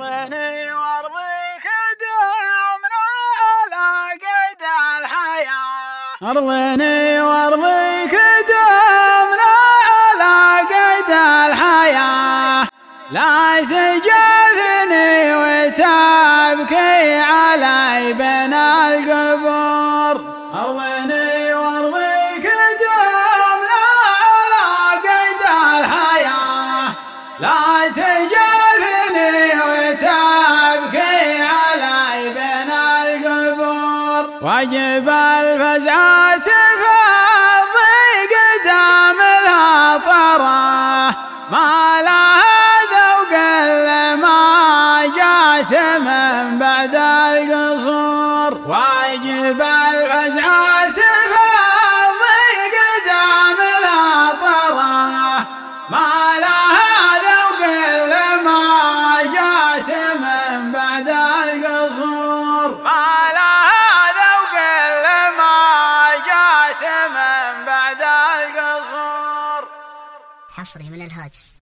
أرضني وأرضيك دومنا على قيد الحياة. أرضني وأرضيك دومنا على قيد الحياة. لا تجافني وتبكي علي بين القبور. أرضني وأرضيك دومنا على قيد الحياة. لا تجافني وتبكي علي بين القبور. واجب الفزعة تفضي قدام الهطرة، ما لها ذوق إلا ما جات من بعد القصور. واجب الفزعة تفضي قدام الهطرة، ما لها ذوق إلا ما جات من بعد القصور. ما لها ذوق إلا ما جات من بعد القصور. حصري من الهاجس.